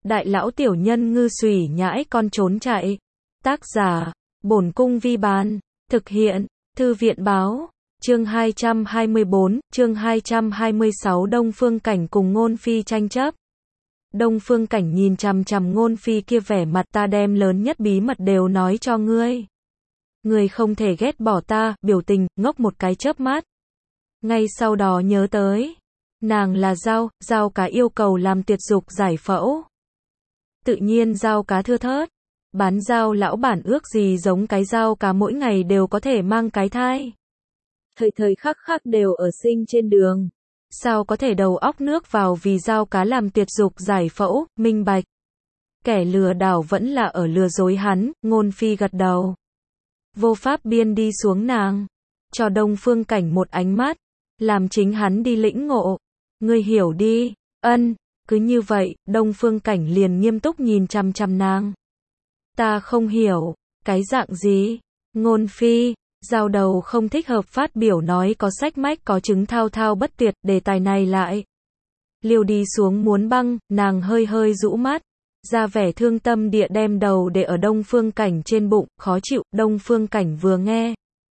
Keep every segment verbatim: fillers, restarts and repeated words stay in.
Đại lão tiểu nhân ngư xùy nhãi con trốn chạy. Tác giả, Bổn Cung Vi Bán. Thực hiện, Thư viện Báo. Chương hai trăm hai mươi bốn, chương hai trăm hai mươi sáu Đông Phương Cảnh cùng Ngôn Phi tranh chấp. Đông Phương Cảnh nhìn chằm chằm Ngôn Phi kia vẻ mặt, ta đem lớn nhất bí mật đều nói cho ngươi. Ngươi không thể ghét bỏ ta, biểu tình, ngốc một cái chớp mắt. Ngay sau đó nhớ tới. Nàng là Dao, Dao Cá yêu cầu làm tiệt dục giải phẫu. Tự nhiên Dao Cá thưa thớt. Bán Dao lão bản ước gì giống cái Dao Cá mỗi ngày đều có thể mang cái thai. Thời thời khắc khắc đều ở sinh trên đường. Sao có thể đầu óc nước vào vì Dao Cá làm tiệt dục giải phẫu, minh bạch. Kẻ lừa đảo vẫn là ở lừa dối hắn, Ngôn Phi gật đầu. Vô pháp biên đi xuống nàng. Cho Đông Phương Cảnh một ánh mắt. Làm chính hắn đi lĩnh ngộ. Ngươi hiểu đi, ân, cứ như vậy, Đông Phương Cảnh liền nghiêm túc nhìn chằm chằm nàng. Ta không hiểu, cái dạng gì? Ngôn Phi, giao đầu không thích hợp phát biểu nói có sách mách có chứng thao thao bất tuyệt, đề tài này lại. Liều đi xuống muốn băng, nàng hơi hơi rũ mắt, ra vẻ thương tâm địa đem đầu để ở Đông Phương Cảnh trên bụng, khó chịu, Đông Phương Cảnh vừa nghe.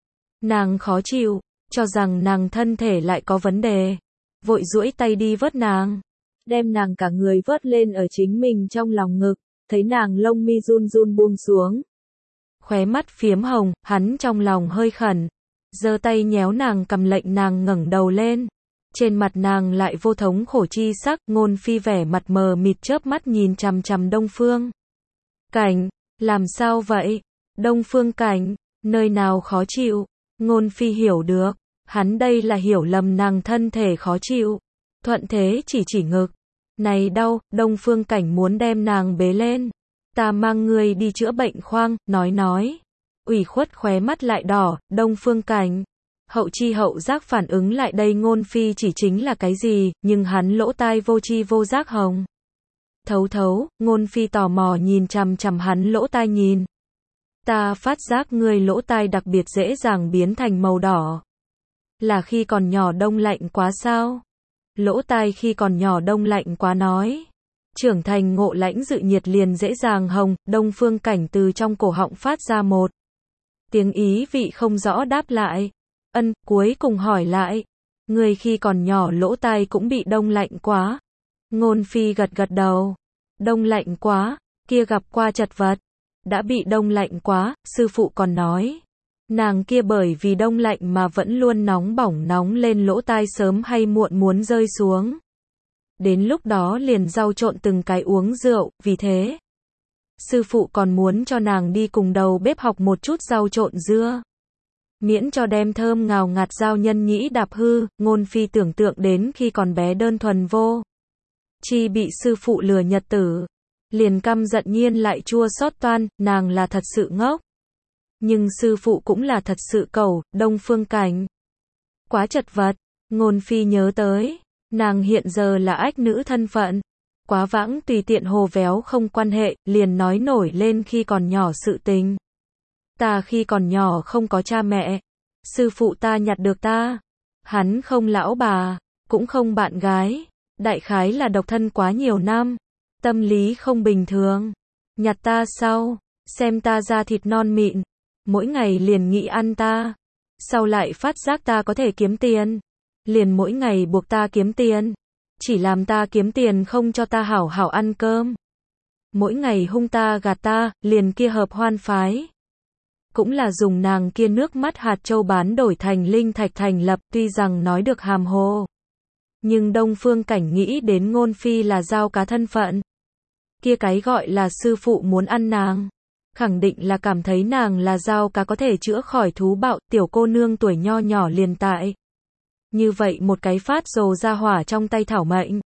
Nàng khó chịu, cho rằng nàng thân thể lại có vấn đề. Vội duỗi tay đi vớt nàng, đem nàng cả người vớt lên ở chính mình trong lòng ngực, thấy nàng lông mi run run buông xuống. Khóe mắt phiếm hồng, hắn trong lòng hơi khẩn, giơ tay nhéo nàng cầm lệnh nàng ngẩng đầu lên. Trên mặt nàng lại vô thống khổ chi sắc, Ngôn Phi vẻ mặt mờ mịt chớp mắt nhìn chằm chằm Đông Phương Cảnh, làm sao vậy? Đông Phương Cảnh, nơi nào khó chịu? Ngôn Phi hiểu được. Hắn đây là hiểu lầm nàng thân thể khó chịu. Thuận thế chỉ chỉ ngực. Này đau, Đông Phương Cảnh muốn đem nàng bế lên. Ta mang ngươi đi chữa bệnh khoang, nói nói. Ủy khuất khóe mắt lại đỏ, Đông Phương Cảnh. Hậu chi hậu giác phản ứng lại đây Ngôn Phi chỉ chính là cái gì, nhưng hắn lỗ tai vô chi vô giác hồng. Thấu thấu, Ngôn Phi tò mò nhìn chằm chằm hắn lỗ tai nhìn. Ta phát giác ngươi lỗ tai đặc biệt dễ dàng biến thành màu đỏ. Là khi còn nhỏ đông lạnh quá sao? Lỗ tai khi còn nhỏ đông lạnh quá nói. Trưởng thành ngộ lãnh dự nhiệt liền dễ dàng hồng, Đông Phương Cảnh từ trong cổ họng phát ra một tiếng ý vị không rõ đáp lại. Ân, cuối cùng hỏi lại. Người khi còn nhỏ lỗ tai cũng bị đông lạnh quá. Ngôn Phi gật gật đầu. Đông lạnh quá, kia gặp qua chật vật. Đã bị đông lạnh quá, sư phụ còn nói. Nàng kia bởi vì đông lạnh mà vẫn luôn nóng bỏng nóng lên lỗ tai sớm hay muộn muốn rơi xuống. Đến lúc đó liền rau trộn từng cái uống rượu, vì thế. Sư phụ còn muốn cho nàng đi cùng đầu bếp học một chút rau trộn dưa. Miễn cho đem thơm ngào ngạt rau nhân nhĩ đạp hư, Ngôn Phi tưởng tượng đến khi còn bé đơn thuần vô. Chi bị sư phụ lừa nhật tử. Liền căm giận nhiên lại chua xót toan, nàng là thật sự ngốc. Nhưng sư phụ cũng là thật sự cầu, Đông Phương Cảnh. Quá chật vật, Ngôn Phi nhớ tới, nàng hiện giờ là ách nữ thân phận. Quá vãng tùy tiện hồ véo không quan hệ, liền nói nổi lên khi còn nhỏ sự tình. Ta khi còn nhỏ không có cha mẹ. Sư phụ ta nhặt được ta. Hắn không lão bà, cũng không bạn gái. Đại khái là độc thân quá nhiều năm. Tâm lý không bình thường. Nhặt ta sau, xem ta da thịt non mịn. Mỗi ngày liền nghĩ ăn ta. Sau lại phát giác ta có thể kiếm tiền. Liền mỗi ngày buộc ta kiếm tiền. Chỉ làm ta kiếm tiền không cho ta hảo hảo ăn cơm. Mỗi ngày hung ta gạt ta, liền kia hợp hoan phái. Cũng là dùng nàng kia nước mắt hạt châu bán đổi thành linh thạch thành lập, tuy rằng nói được hàm hồ. Nhưng Đông Phương Cảnh nghĩ đến Ngôn Phi là Dao Cá thân phận. Kia cái gọi là sư phụ muốn ăn nàng. Khẳng định là cảm thấy nàng là Dao Cá có thể chữa khỏi thú bạo, tiểu cô nương tuổi nho nhỏ liền tại. Như vậy một cái phát rồ ra hỏa trong tay thảo mệnh.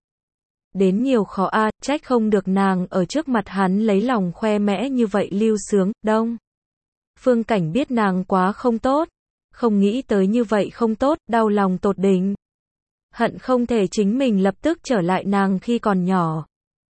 Đến nhiều khó a, à, trách không được nàng ở trước mặt hắn lấy lòng khoe mẽ như vậy lưu sướng, Đông Phương Cảnh biết nàng quá không tốt. Không nghĩ tới như vậy không tốt, đau lòng tột đỉnh. Hận không thể chính mình lập tức trở lại nàng khi còn nhỏ.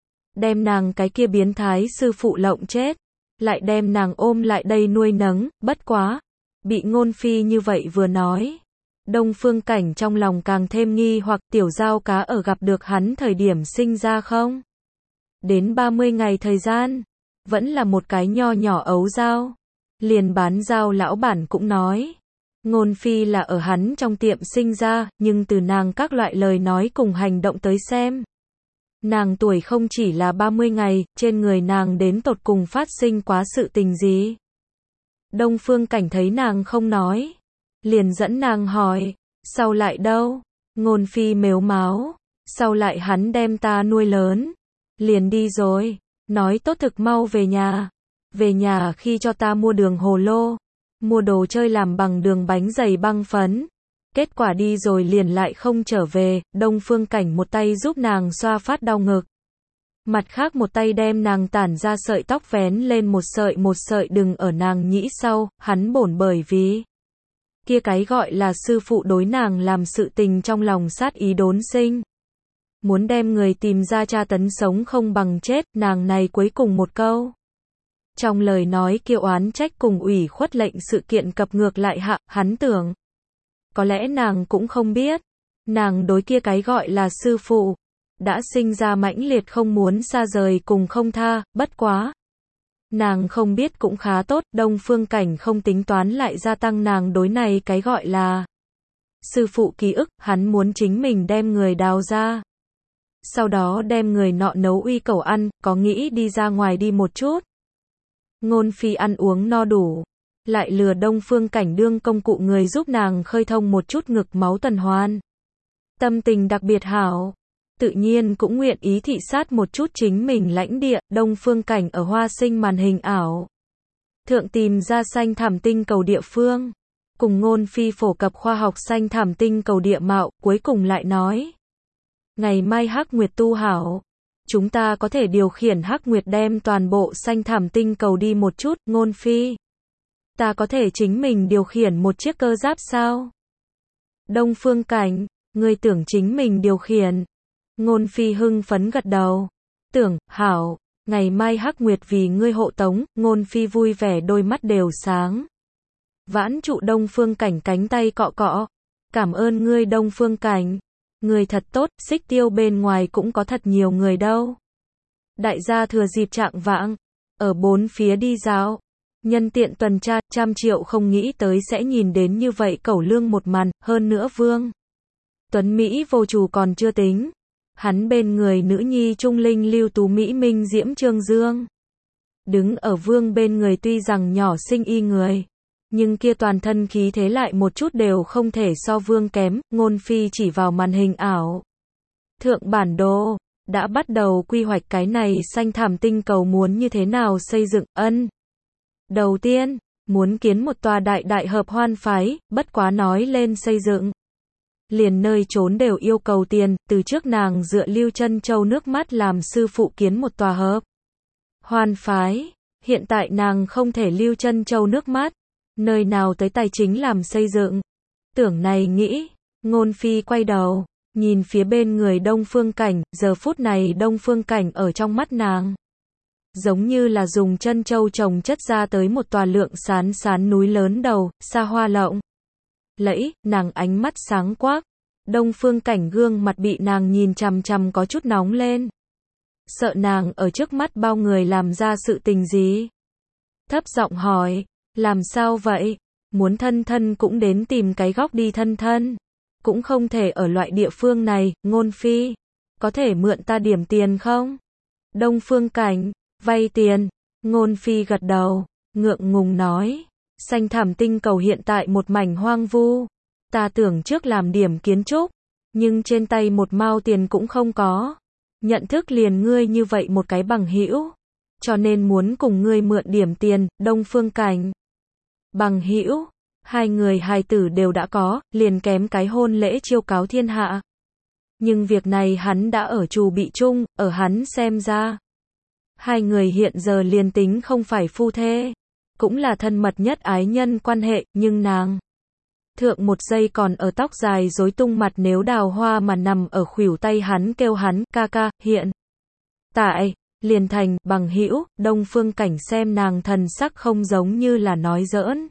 Đem nàng cái kia biến thái sư phụ lộng chết. Lại đem nàng ôm lại đây nuôi nấng, bất quá. Bị Ngôn Phi như vậy vừa nói. Đông Phương Cảnh trong lòng càng thêm nghi hoặc tiểu Dao Cá ở gặp được hắn thời điểm sinh ra không? đến ba mươi ngày thời gian, vẫn là một cái nho nhỏ ấu dao. Liền bán dao lão bản cũng nói, Ngôn Phi là ở hắn trong tiệm sinh ra, nhưng từ nàng các loại lời nói cùng hành động tới xem, nàng tuổi không chỉ là ba mươi ngày, trên người nàng đến tột cùng phát sinh quá sự tình gì. Đông Phương Cảnh thấy nàng không nói, liền dẫn nàng hỏi, sau lại đâu? Ngôn Phi mếu máo, sau lại hắn đem ta nuôi lớn, liền đi rồi, nói tốt thực mau về nhà. Về nhà khi cho ta mua đường hồ lô, mua đồ chơi làm bằng đường bánh dày băng phấn. Kết quả đi rồi liền lại không trở về, Đông Phương Cảnh một tay giúp nàng xoa phát đau ngực. Mặt khác một tay đem nàng tản ra sợi tóc vén lên một sợi một sợi đừng ở nàng nhĩ sau, hắn bổn bởi vì kia cái gọi là sư phụ đối nàng làm sự tình trong lòng sát ý đốn sinh. Muốn đem người tìm ra tra tấn sống không bằng chết, nàng này cuối cùng một câu. Trong lời nói kia oán trách cùng ủy khuất lệnh sự kiện cập ngược lại hạ, hắn tưởng. Có lẽ nàng cũng không biết, nàng đối kia cái gọi là sư phụ, đã sinh ra mãnh liệt không muốn xa rời cùng không tha, bất quá. Nàng không biết cũng khá tốt, Đông Phương Cảnh không tính toán lại gia tăng nàng đối này cái gọi là sư phụ ký ức, hắn muốn chính mình đem người đào ra. Sau đó đem người nọ nấu uy cẩu ăn, có nghĩ đi ra ngoài đi một chút. Ngôn Phi ăn uống no đủ, lại lừa Đông Phương Cảnh đương công cụ người giúp nàng khơi thông một chút ngực máu tuần hoàn. Tâm tình đặc biệt hảo, tự nhiên cũng nguyện ý thị sát một chút chính mình lãnh địa. Đông Phương Cảnh ở Hoa Sinh màn hình ảo thượng tìm ra xanh thảm tinh cầu địa phương, cùng Ngôn Phi phổ cập khoa học xanh thảm tinh cầu địa mạo, cuối cùng lại nói, ngày mai Hắc Nguyệt tu hảo, chúng ta có thể điều khiển Hắc Nguyệt đem toàn bộ xanh thảm tinh cầu đi một chút. Ngôn Phi, ta có thể chính mình điều khiển một chiếc cơ giáp sao? Đông Phương Cảnh, ngươi tưởng chính mình điều khiển? Ngôn Phi hưng phấn gật đầu, tưởng, hảo, ngày mai Hắc Nguyệt vì ngươi hộ tống. Ngôn Phi vui vẻ đôi mắt đều sáng. Vãn trụ Đông Phương Cảnh cánh tay cọ cọ, cảm ơn ngươi Đông Phương Cảnh, người thật tốt, Xích Tiêu bên ngoài cũng có thật nhiều người đâu. Đại gia thừa dịp trạng vạng, ở bốn phía đi dạo, nhân tiện tuần tra, trăm triệu không nghĩ tới sẽ nhìn đến như vậy cẩu lương một màn, hơn nữa Vương Tuấn Mỹ vô chủ còn chưa tính, hắn bên người nữ nhi trung linh lưu tú Mỹ Minh Diễm Trương Dương. Đứng ở Vương bên người tuy rằng nhỏ xinh y người, nhưng kia toàn thân khí thế lại một chút đều không thể so Vương kém. Ngôn Phi chỉ vào màn hình ảo thượng bản đồ, đã bắt đầu quy hoạch cái này xanh thảm tinh cầu muốn như thế nào xây dựng. Ân, đầu tiên, muốn kiến một tòa đại đại hợp hoan phái, bất quá nói lên xây dựng, liền nơi trốn đều yêu cầu tiền, từ trước nàng dựa Lưu Chân Châu nước mắt làm sư phụ kiến một tòa hợp hoan phái, hiện tại nàng không thể Lưu Chân Châu nước mắt, nơi nào tới tài chính làm xây dựng. Tưởng này nghĩ, Ngôn Phi quay đầu, nhìn phía bên người Đông Phương Cảnh, giờ phút này Đông Phương Cảnh ở trong mắt nàng, giống như là dùng chân châu trồng chất ra tới một tòa lượng sán sán núi lớn đầu, xa hoa lộng lẫy, nàng ánh mắt sáng quắc. Đông Phương Cảnh gương mặt bị nàng nhìn chằm chằm có chút nóng lên. Sợ nàng ở trước mắt bao người làm ra sự tình gì? Thấp giọng hỏi, làm sao vậy? Muốn thân thân cũng đến tìm cái góc đi thân thân. Cũng không thể ở loại địa phương này. Ngôn Phi, có thể mượn ta điểm tiền không? Đông Phương Cảnh, vay tiền. Ngôn Phi gật đầu, ngượng ngùng nói, xanh thảm tinh cầu hiện tại một mảnh hoang vu. Ta tưởng trước làm điểm kiến trúc, nhưng trên tay một mao tiền cũng không có. Nhận thức liền ngươi như vậy một cái bằng hữu, cho nên muốn cùng ngươi mượn điểm tiền. Đông Phương Cảnh, bằng hữu, hai người hài tử đều đã có, liền kém cái hôn lễ chiêu cáo thiên hạ. Nhưng việc này hắn đã ở trù bị chung, ở hắn xem ra, hai người hiện giờ liền tính không phải phu thê, cũng là thân mật nhất ái nhân quan hệ, nhưng nàng thượng một giây còn ở tóc dài rối tung mặt nếu đào hoa mà nằm ở khuỷu tay hắn kêu hắn ca ca, hiện tại liền thành bằng hữu. Đông Phương Cảnh xem nàng thần sắc không giống như là nói giỡn,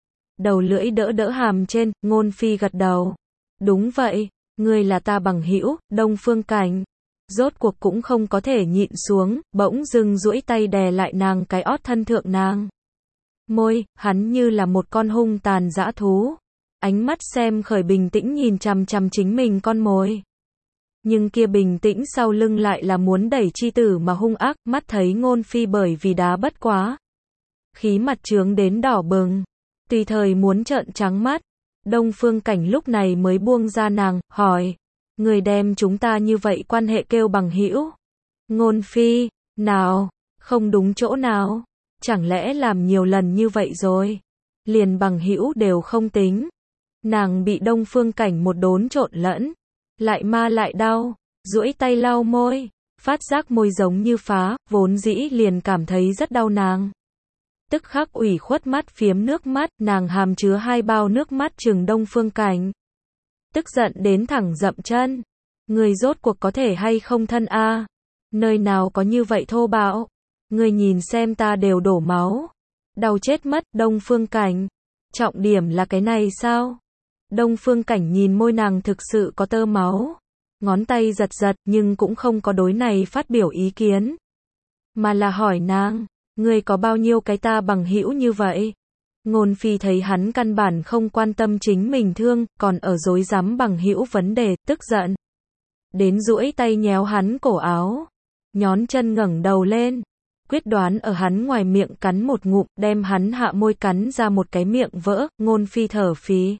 đầu lưỡi đỡ đỡ hàm trên. Ngôn Phi gật đầu, đúng vậy, ngươi là ta bằng hữu. Đông Phương Cảnh, rốt cuộc cũng không có thể nhịn xuống, bỗng dưng duỗi tay đè lại nàng cái ót thân thượng nàng. Môi, hắn như là một con hung tàn dã thú. Ánh mắt xem khởi bình tĩnh nhìn chằm chằm chính mình con mồi. Nhưng kia bình tĩnh sau lưng lại là muốn đẩy chi tử mà hung ác, mắt thấy Ngôn Phi bởi vì đá bất quá. Khí mặt trướng đến đỏ bừng, tùy thời muốn trợn trắng mắt. Đông Phương Cảnh lúc này mới buông ra nàng, hỏi. Người đem chúng ta như vậy quan hệ kêu bằng hữu. Ngôn Phi, nào, không đúng chỗ nào. Chẳng lẽ làm nhiều lần như vậy rồi. Liền bằng hữu đều không tính. Nàng bị Đông Phương Cảnh một đốn trộn lẫn. Lại ma lại đau, duỗi tay lau môi. Phát giác môi giống như phá, vốn dĩ liền cảm thấy rất đau nàng. Tức khắc ủy khuất mắt phiếm nước mắt, nàng hàm chứa hai bao nước mắt trừng Đông Phương Cảnh. Tức giận đến thẳng dậm chân. Người rốt cuộc có thể hay không thân a? Nơi nào có như vậy thô bạo? Người nhìn xem ta đều đổ máu. Đau chết mất, Đông Phương Cảnh. Trọng điểm là cái này sao? Đông Phương Cảnh nhìn môi nàng thực sự có tơ máu. Ngón tay giật giật nhưng cũng không có đối này phát biểu ý kiến. Mà là hỏi nàng, người có bao nhiêu cái ta bằng hữu như vậy? Ngôn Phi thấy hắn căn bản không quan tâm chính mình thương, còn ở dối rắm bằng hữu vấn đề, tức giận. Đến duỗi tay nhéo hắn cổ áo. Nhón chân ngẩng đầu lên. Quyết đoán ở hắn ngoài miệng cắn một ngụm, đem hắn hạ môi cắn ra một cái miệng vỡ, Ngôn Phi thở phì.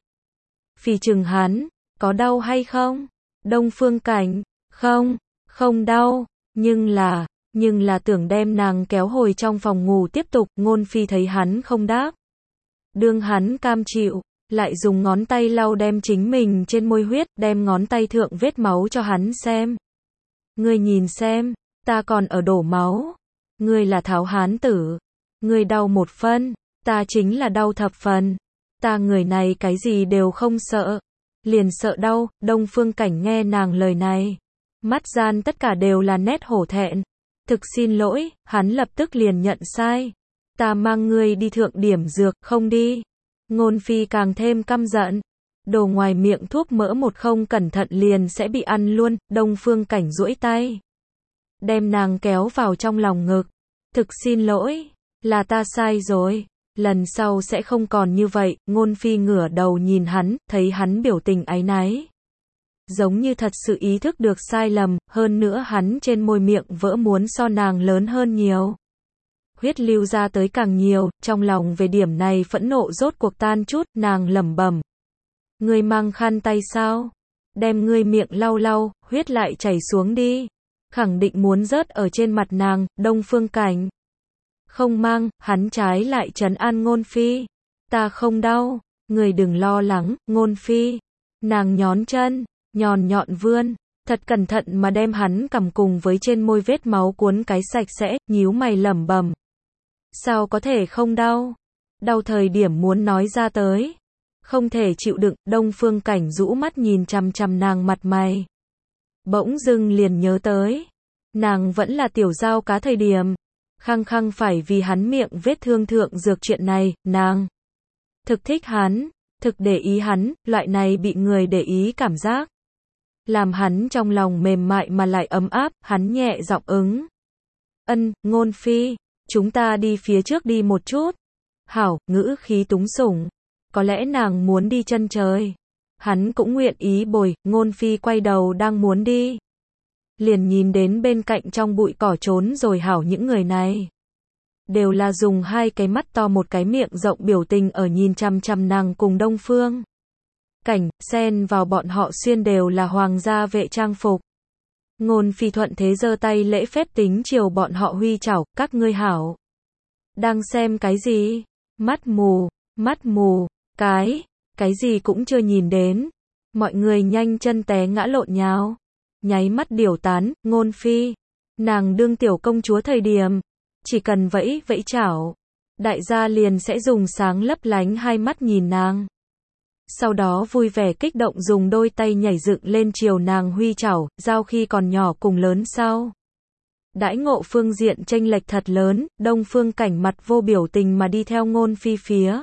Phì chừng hắn, có đau hay không? Đông Phương Cảnh, không, không đau, nhưng là, nhưng là tưởng đem nàng kéo hồi trong phòng ngủ tiếp tục, Ngôn Phi thấy hắn không đáp. Đương hắn cam chịu, lại dùng ngón tay lau đem chính mình trên môi huyết, đem ngón tay thượng vết máu cho hắn xem. Ngươi nhìn xem, ta còn ở đổ máu. Ngươi là Tháo Hán tử. Ngươi đau một phân, ta chính là đau thập phần. Ta người này cái gì đều không sợ. Liền sợ đau, Đông Phương Cảnh nghe nàng lời này. Mắt gian tất cả đều là nét hổ thẹn. Thực xin lỗi, hắn lập tức liền nhận sai. Ta mang ngươi đi thượng điểm dược, không đi. Ngôn Phi càng thêm căm giận. Đồ ngoài miệng thuốc mỡ một không cẩn thận liền sẽ bị ăn luôn, Đông Phương Cảnh duỗi tay. Đem nàng kéo vào trong lòng ngực. Thực xin lỗi, là ta sai rồi. Lần sau sẽ không còn như vậy, Ngôn Phi ngửa đầu nhìn hắn, thấy hắn biểu tình áy náy. Giống như thật sự ý thức được sai lầm, hơn nữa hắn trên môi miệng vỡ muốn so nàng lớn hơn nhiều. Huyết lưu ra tới càng nhiều, trong lòng về điểm này phẫn nộ rốt cuộc tan chút, nàng lẩm bẩm. Ngươi mang khăn tay sao? Đem ngươi miệng lau lau, huyết lại chảy xuống đi. Khẳng định muốn rớt ở trên mặt nàng, Đông Phương Cảnh. Không mang, hắn trái lại trấn an Ngôn Phi. Ta không đau, người đừng lo lắng, Ngôn Phi. Nàng nhón chân, nhọn nhọn vươn, thật cẩn thận mà đem hắn cầm cùng với trên môi vết máu cuốn cái sạch sẽ, nhíu mày lẩm bẩm. Sao có thể không đau? Đau thời điểm muốn nói ra tới. Không thể chịu đựng, Đông Phương Cảnh rũ mắt nhìn chằm chằm nàng mặt mày. Bỗng dưng liền nhớ tới. Nàng vẫn là tiểu giao cá thời điểm. Khăng khăng phải vì hắn miệng vết thương thượng dược chuyện này, nàng. Thực thích hắn, thực để ý hắn, loại này bị người để ý cảm giác. Làm hắn trong lòng mềm mại mà lại ấm áp, hắn nhẹ giọng ứng. Ân, Ngôn Phi, chúng ta đi phía trước đi một chút. Hảo, ngữ khí túng sủng. Có lẽ nàng muốn đi chân trời. Hắn cũng nguyện ý bồi, Ngôn Phi quay đầu đang muốn đi. Liền nhìn đến bên cạnh trong bụi cỏ trốn rồi hảo những người này. Đều là dùng hai cái mắt to một cái miệng rộng biểu tình ở nhìn chằm chằm nàng cùng Đông Phương Cảnh, xen vào bọn họ xuyên đều là hoàng gia vệ trang phục. Ngôn Phi thuận thế giơ tay lễ phép tính chiều bọn họ huy chảo, các ngươi hảo. Đang xem cái gì? Mắt mù, mắt mù, cái, cái gì cũng chưa nhìn đến. Mọi người nhanh chân té ngã lộn nhào. Nháy mắt điều tán, Ngôn Phi. Nàng đương tiểu công chúa thời điểm. Chỉ cần vẫy, vẫy chảo. Đại gia liền sẽ dùng sáng lấp lánh hai mắt nhìn nàng. Sau đó vui vẻ kích động dùng đôi tay nhảy dựng lên chiều nàng huy chảo, giao khi còn nhỏ cùng lớn sau. Đãi ngộ phương diện chênh lệch thật lớn, Đông Phương Cảnh mặt vô biểu tình mà đi theo Ngôn Phi phía.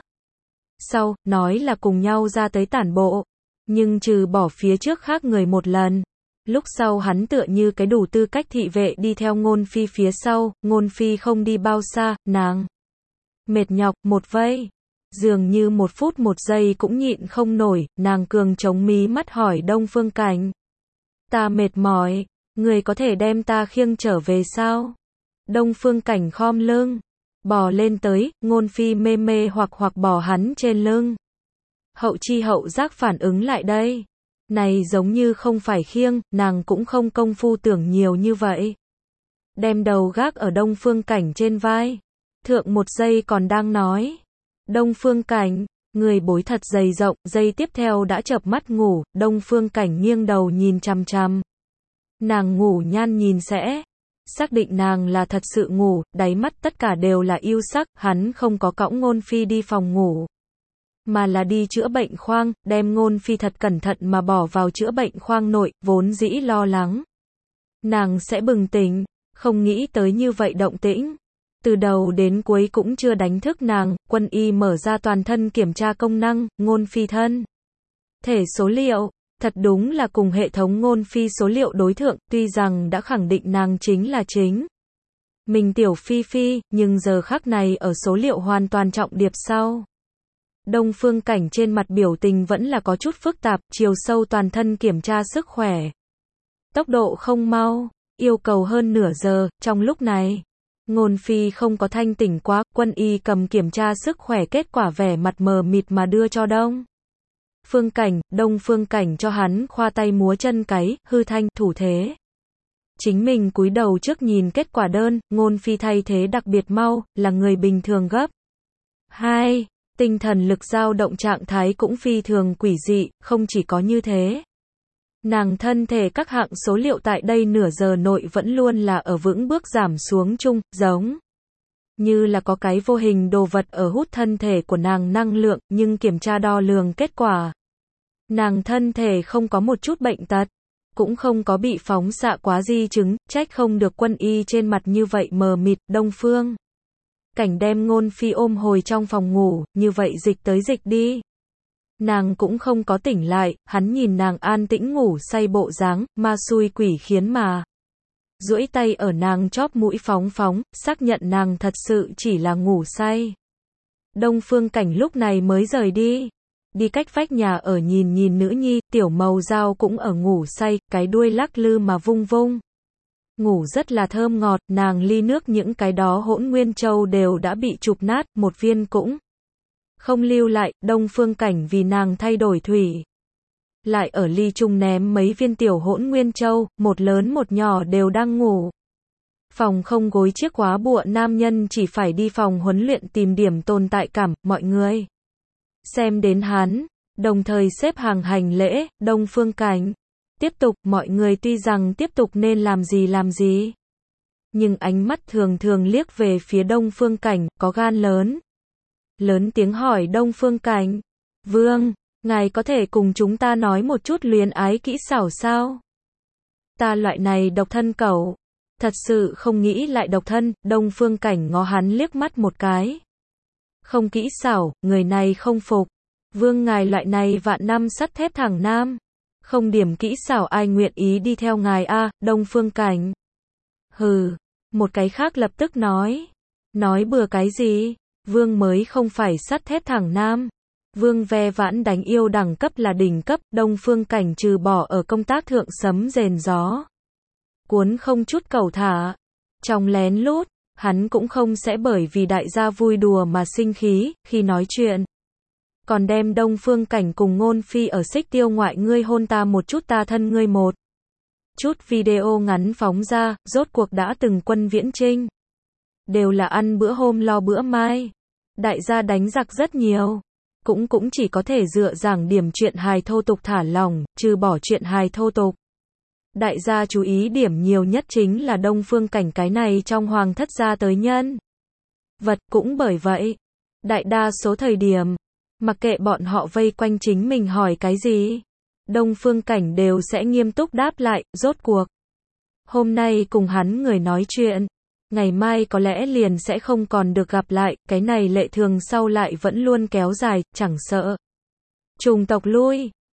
Sau, nói là cùng nhau ra tới tản bộ. Nhưng trừ bỏ phía trước khác người một lần. Lúc sau hắn tựa như cái đủ tư cách thị vệ đi theo Ngôn Phi phía sau, Ngôn Phi không đi bao xa, nàng mệt nhọc, một vây. Dường như một phút một giây cũng nhịn không nổi, nàng cường chống mí mắt hỏi Đông Phương Cảnh. Ta mệt mỏi, người có thể đem ta khiêng trở về sao? Đông Phương Cảnh khom lưng, bò lên tới, Ngôn Phi mê mê hoặc hoặc bò hắn trên lưng. Hậu chi hậu giác phản ứng lại đây. Này giống như không phải khiêng, nàng cũng không công phu tưởng nhiều như vậy. Đem đầu gác ở Đông Phương Cảnh trên vai. Thượng một giây còn đang nói. Đông Phương Cảnh, người bối thật dày rộng, giây tiếp theo đã chợp mắt ngủ, Đông Phương Cảnh nghiêng đầu nhìn chằm chằm. Nàng ngủ nhan nhìn sẽ. Xác định nàng là thật sự ngủ, đáy mắt tất cả đều là yêu sắc, hắn không có cõng Ngôn Phi đi phòng ngủ. Mà là đi chữa bệnh khoang, đem Ngôn Phi thật cẩn thận mà bỏ vào chữa bệnh khoang nội, vốn dĩ lo lắng. Nàng sẽ bừng tỉnh, không nghĩ tới như vậy động tĩnh. Từ đầu đến cuối cũng chưa đánh thức nàng, quân y mở ra toàn thân kiểm tra công năng, Ngôn Phi thân. Thể số liệu, thật đúng là cùng hệ thống Ngôn Phi số liệu đối thượng, tuy rằng đã khẳng định nàng chính là chính. Mình tiểu Phi Phi, nhưng giờ khắc này ở số liệu hoàn toàn trọng điệp sau. Đông Phương Cảnh trên mặt biểu tình vẫn là có chút phức tạp, chiều sâu toàn thân kiểm tra sức khỏe. Tốc độ không mau, yêu cầu hơn nửa giờ, trong lúc này. Ngôn Phi không có thanh tỉnh quá, quân y cầm kiểm tra sức khỏe kết quả vẻ mặt mờ mịt mà đưa cho Đông Phương Cảnh, Đông Phương Cảnh cho hắn khoa tay múa chân cái, hư thanh, thủ thế. Chính mình cúi đầu trước nhìn kết quả đơn, Ngôn Phi thay thế đặc biệt mau, là người bình thường gấp. hai. Tinh thần lực dao động trạng thái cũng phi thường quỷ dị, không chỉ có như thế. Nàng thân thể các hạng số liệu tại đây nửa giờ nội vẫn luôn là ở vững bước giảm xuống chung, giống như là có cái vô hình đồ vật ở hút thân thể của nàng năng lượng, nhưng kiểm tra đo lường kết quả. Nàng thân thể không có một chút bệnh tật, cũng không có bị phóng xạ quá di chứng, trách không được quân y trên mặt như vậy mờ mịt. Đông Phương Cảnh đem Ngôn Phi ôm hồi trong phòng ngủ, như vậy dịch tới dịch đi. Nàng cũng không có tỉnh lại, hắn nhìn nàng an tĩnh ngủ say bộ dáng, ma xui quỷ khiến mà. Duỗi tay ở nàng chóp mũi phóng phóng, xác nhận nàng thật sự chỉ là ngủ say. Đông Phương Cảnh lúc này mới rời đi. Đi cách vách nhà ở nhìn nhìn nữ nhi, tiểu màu dao cũng ở ngủ say, cái đuôi lắc lư mà vung vung. Ngủ rất là thơm ngọt, nàng ly nước những cái đó hỗn nguyên châu đều đã bị chụp nát, một viên cũng không lưu lại. Đông Phương Cảnh vì nàng thay đổi thủy. Lại ở ly chung ném mấy viên tiểu hỗn nguyên châu, một lớn một nhỏ đều đang ngủ. Phòng không gối chiếc quá bụa nam nhân chỉ phải đi phòng huấn luyện tìm điểm tồn tại cảm, mọi người xem đến hắn, đồng thời xếp hàng hành lễ. Đông Phương Cảnh tiếp tục, mọi người tuy rằng tiếp tục nên làm gì làm gì. Nhưng ánh mắt thường thường liếc về phía Đông Phương Cảnh, có gan lớn. Lớn tiếng hỏi Đông Phương Cảnh, Vương, ngài có thể cùng chúng ta nói một chút luyến ái kỹ xảo sao? Ta loại này độc thân cẩu, thật sự không nghĩ lại độc thân. Đông Phương Cảnh ngó hắn liếc mắt một cái. Không kỹ xảo, người này không phục. Vương ngài loại này vạn năm sắt thép thẳng nam. Không điểm kỹ xảo ai nguyện ý đi theo ngài a? Đông Phương Cảnh. Hừ, một cái khác lập tức nói. Nói bừa cái gì? Vương mới không phải sắt thép thẳng nam. Vương ve vãn đánh yêu đẳng cấp là đỉnh cấp. Đông Phương Cảnh trừ bỏ ở công tác thượng sấm rền gió cuốn không chút cầu thả. Trong lén lút, hắn cũng không sẽ bởi vì đại gia vui đùa mà sinh khí, khi nói chuyện. Còn đem Đông Phương Cảnh cùng Ngôn Phi ở xích tiêu ngoại ngươi hôn ta một chút ta thân ngươi một chút video ngắn phóng ra, rốt cuộc đã từng quân viễn chinh. Đều là ăn bữa hôm lo bữa mai. Đại gia đánh giặc rất nhiều. Cũng cũng chỉ có thể dựa giảng điểm chuyện hài thô tục thả lỏng, trừ bỏ chuyện hài thô tục. Đại gia chú ý điểm nhiều nhất chính là Đông Phương Cảnh cái này trong hoàng thất gia tới nhân vật. Cũng bởi vậy, đại đa số thời điểm, mặc kệ bọn họ vây quanh chính mình hỏi cái gì, Đông Phương Cảnh đều sẽ nghiêm túc đáp lại. Rốt cuộc hôm nay cùng hắn người nói chuyện, ngày mai có lẽ liền sẽ không còn được gặp lại. Cái này lệ thường sau lại vẫn luôn kéo dài, chẳng sợ chủng tộc lui.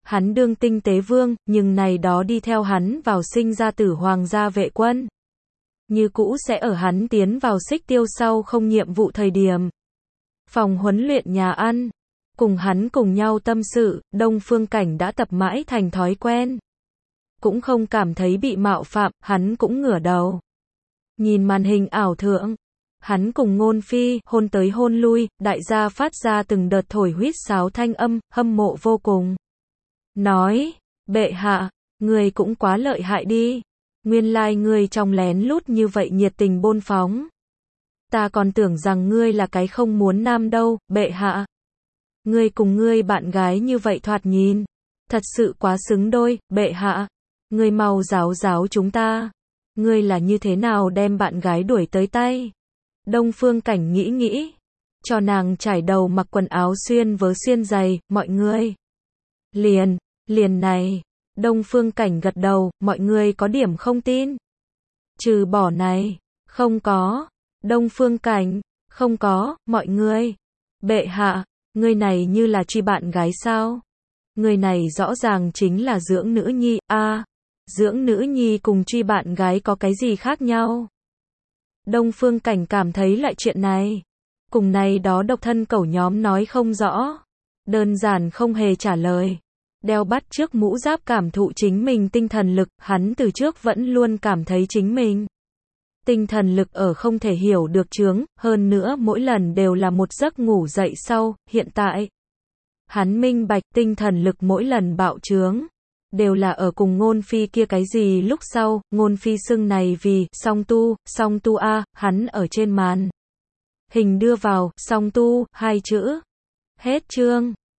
hắn đương tinh tế vương, nhưng này đó đi theo hắn vào sinh ra tử hoàng gia vệ quân. Như cũ sẽ ở hắn tiến vào xích tiêu sau không nhiệm vụ thời điểm. Phòng huấn luyện nhà ăn. Cùng hắn cùng nhau tâm sự, Đông Phương Cảnh đã tập mãi thành thói quen. Cũng không cảm thấy bị mạo phạm, hắn cũng ngửa đầu. Nhìn màn hình ảo thượng. Hắn cùng Ngôn Phi, hôn tới hôn lui, đại gia phát ra từng đợt thổi huýt sáo thanh âm, hâm mộ vô cùng. Nói, bệ hạ, người cũng quá lợi hại đi. Nguyên lai like ngươi trong lén lút như vậy nhiệt tình bôn phóng. Ta còn tưởng rằng ngươi là cái không muốn nam đâu, bệ hạ. Ngươi cùng ngươi bạn gái như vậy thoạt nhìn. Thật sự quá xứng đôi, bệ hạ. Ngươi mau giáo giáo chúng ta. Ngươi là như thế nào đem bạn gái đuổi tới tay? Đông Phương Cảnh nghĩ nghĩ. Cho nàng trải đầu mặc quần áo xuyên vớ xuyên giày, mọi người. Liền, liền này. Đông Phương Cảnh gật đầu, mọi người có điểm không tin. Trừ bỏ này, không có. Đông Phương Cảnh, không có, mọi người. Bệ hạ, người này như là truy bạn gái sao? Người này rõ ràng chính là dưỡng nữ nhi, a, à, dưỡng nữ nhi cùng truy bạn gái có cái gì khác nhau? Đông Phương Cảnh cảm thấy lại chuyện này. Cùng này đó độc thân cẩu nhóm nói không rõ. Đơn giản không hề trả lời. Đeo bắt trước mũ giáp cảm thụ chính mình tinh thần lực, hắn từ trước vẫn luôn cảm thấy chính mình. Tinh thần lực ở không thể hiểu được chướng, hơn nữa mỗi lần đều là một giấc ngủ dậy sau, hiện tại. Hắn minh bạch tinh thần lực mỗi lần bạo chướng. Đều là ở cùng Ngôn Phi kia cái gì lúc sau, Ngôn Phi xưng này vì, song tu, song tu a, hắn ở trên màn. Hình đưa vào, song tu, hai chữ. Hết chương.